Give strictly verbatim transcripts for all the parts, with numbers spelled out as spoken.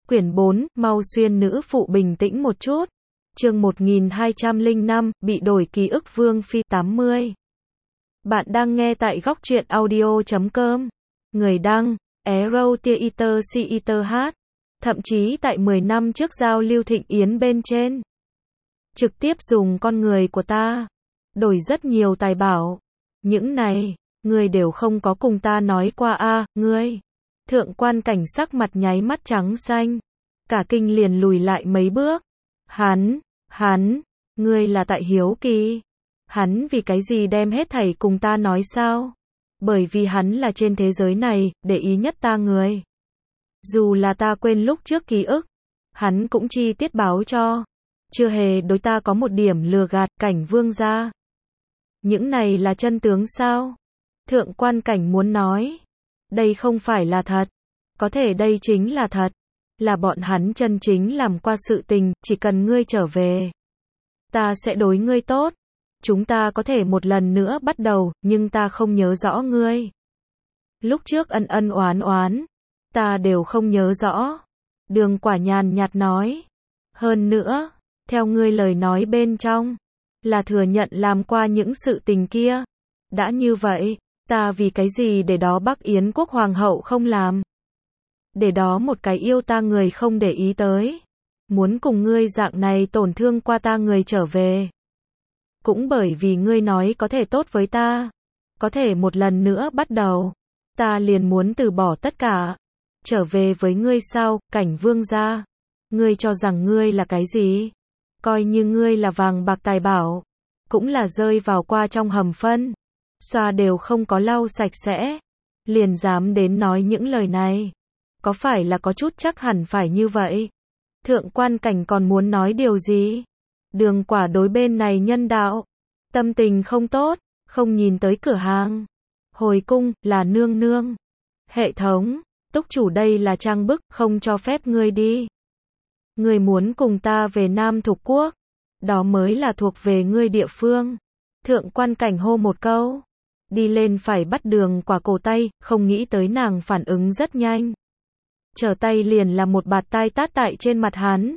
Quyển bốn, Mau Xuyên nữ phụ bình tĩnh một chút. Chương một nghìn hai trăm lẻ năm, bị đổi ký ức Vương Phi tám mươi. Bạn đang nghe tại góc truyện audio chấm com. Người đăng, Arrow Theater Theater hát. Thậm chí tại mười năm trước giao lưu thịnh yến bên trên. Trực tiếp dùng con người của ta. Đổi rất nhiều tài bảo. Những này, ngươi đều không có cùng ta nói qua a à, ngươi. Thượng quan cảnh sắc mặt nháy mắt trắng xanh. Cả kinh liền lùi lại mấy bước. Hắn, hắn, ngươi là tại hiếu kỳ. Hắn vì cái gì đem hết thảy cùng ta nói sao? Bởi vì hắn là trên thế giới này, để ý nhất ta người. Dù là ta quên lúc trước ký ức, hắn cũng chi tiết báo cho. Chưa hề đối ta có một điểm lừa gạt, Cảnh vương gia. Những này là chân tướng sao? Thượng quan cảnh muốn nói. Đây không phải là thật. Có thể đây chính là thật. Là bọn hắn chân chính làm qua sự tình, chỉ cần ngươi trở về. Ta sẽ đối ngươi tốt. Chúng ta có thể một lần nữa bắt đầu, nhưng ta không nhớ rõ ngươi. Lúc trước ân ân oán oán, ta đều không nhớ rõ. Đường Quả nhàn nhạt nói. Hơn nữa, theo ngươi lời nói bên trong, là thừa nhận làm qua những sự tình kia. Đã như vậy, ta vì cái gì để đó Bắc Yến quốc hoàng hậu không làm? Để đó một cái yêu ta người không để ý tới. Muốn cùng ngươi dạng này tổn thương qua ta người trở về. Cũng bởi vì ngươi nói có thể tốt với ta. Có thể một lần nữa bắt đầu. Ta liền muốn từ bỏ tất cả. Trở về với ngươi sao, Cảnh vương gia. Ngươi cho rằng ngươi là cái gì? Coi như ngươi là vàng bạc tài bảo. Cũng là rơi vào qua trong hầm phân. Xoa đều không có lau sạch sẽ. Liền dám đến nói những lời này. Có phải là có chút chắc hẳn phải như vậy? Thượng quan cảnh còn muốn nói điều gì? Đường Quả đối bên này nhân đạo. Tâm tình không tốt, không nhìn tới cửa hàng. Hồi cung, là nương nương. Hệ thống, túc chủ đây là trang bức, không cho phép ngươi đi. Ngươi muốn cùng ta về Nam Thục Quốc. Đó mới là thuộc về ngươi địa phương. Thượng quan cảnh hô một câu. Đi lên phải bắt Đường Quả cổ tay, không nghĩ tới nàng phản ứng rất nhanh. Trở tay liền là một bạt tai tát tại trên mặt hắn.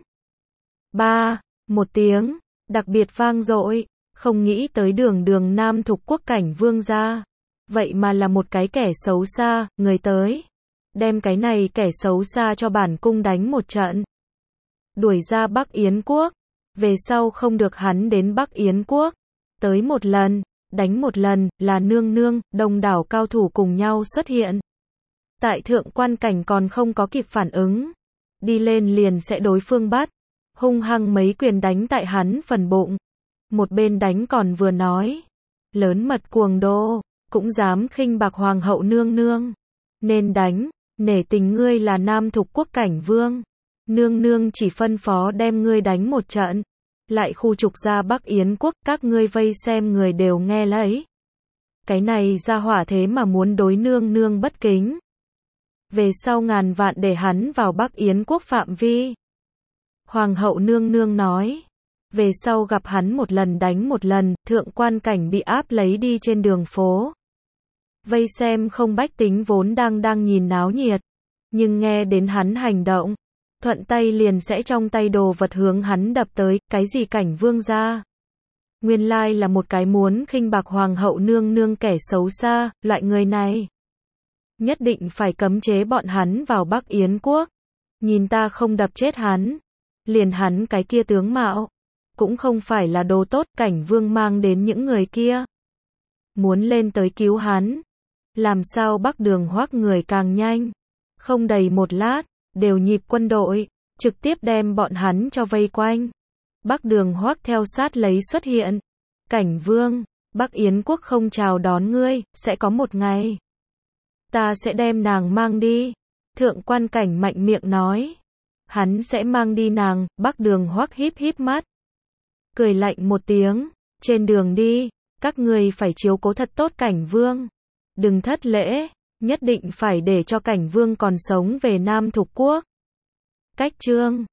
Ba, một tiếng, đặc biệt vang dội, không nghĩ tới đường đường Nam Thục Quốc Cảnh vương gia. Vậy mà là một cái kẻ xấu xa, người tới. Đem cái này kẻ xấu xa cho bản cung đánh một trận. Đuổi ra Bắc Yến quốc. Về sau không được hắn đến Bắc Yến quốc. Tới một lần, đánh một lần, là nương nương, đông đảo cao thủ cùng nhau xuất hiện. Tại thượng quan cảnh còn không có kịp phản ứng. Đi lên liền sẽ đối phương bắt. Hung hăng mấy quyền đánh tại hắn phần bụng. Một bên đánh còn vừa nói. Lớn mật cuồng đô, cũng dám khinh bạc hoàng hậu nương nương. Nên đánh, nể tình ngươi là Nam Thục Quốc Cảnh vương. Nương nương chỉ phân phó đem ngươi đánh một trận. Lại khu trục ra Bắc Yến quốc, các ngươi vây xem người đều nghe lấy. Cái này ra hỏa thế mà muốn đối nương nương bất kính. Về sau ngàn vạn để hắn vào Bắc Yến quốc phạm vi. Hoàng hậu nương nương nói. Về sau gặp hắn một lần đánh một lần, thượng quan cảnh bị áp lấy đi trên đường phố. Vây xem không bách tính vốn đang đang nhìn náo nhiệt. Nhưng nghe đến hắn hành động. Thuận tay liền sẽ trong tay đồ vật hướng hắn đập tới, cái gì Cảnh vương gia. Nguyên lai là một cái muốn khinh bạc hoàng hậu nương nương kẻ xấu xa, loại người này. Nhất định phải cấm chế bọn hắn vào Bắc Yến quốc. Nhìn ta không đập chết hắn. Liền hắn cái kia tướng mạo. Cũng không phải là đồ tốt, Cảnh vương mang đến những người kia. Muốn lên tới cứu hắn. Làm sao Bắc Đường Hoắc người càng nhanh. Không đầy một lát, đều nhịp quân đội. Trực tiếp đem bọn hắn cho vây quanh. Bắc Đường Hoắc theo sát lấy xuất hiện. Cảnh vương, Bắc Yến quốc không chào đón ngươi, sẽ có một ngày. Ta sẽ đem nàng mang đi. Thượng quan cảnh mạnh miệng nói. Hắn sẽ mang đi nàng, Bắc Đường Hoắc híp híp mắt. Cười lạnh một tiếng. Trên đường đi, các ngươi phải chiếu cố thật tốt Cảnh vương. Đừng thất lễ, nhất định phải để cho Cảnh vương còn sống về Nam Thục Quốc. Cách chương.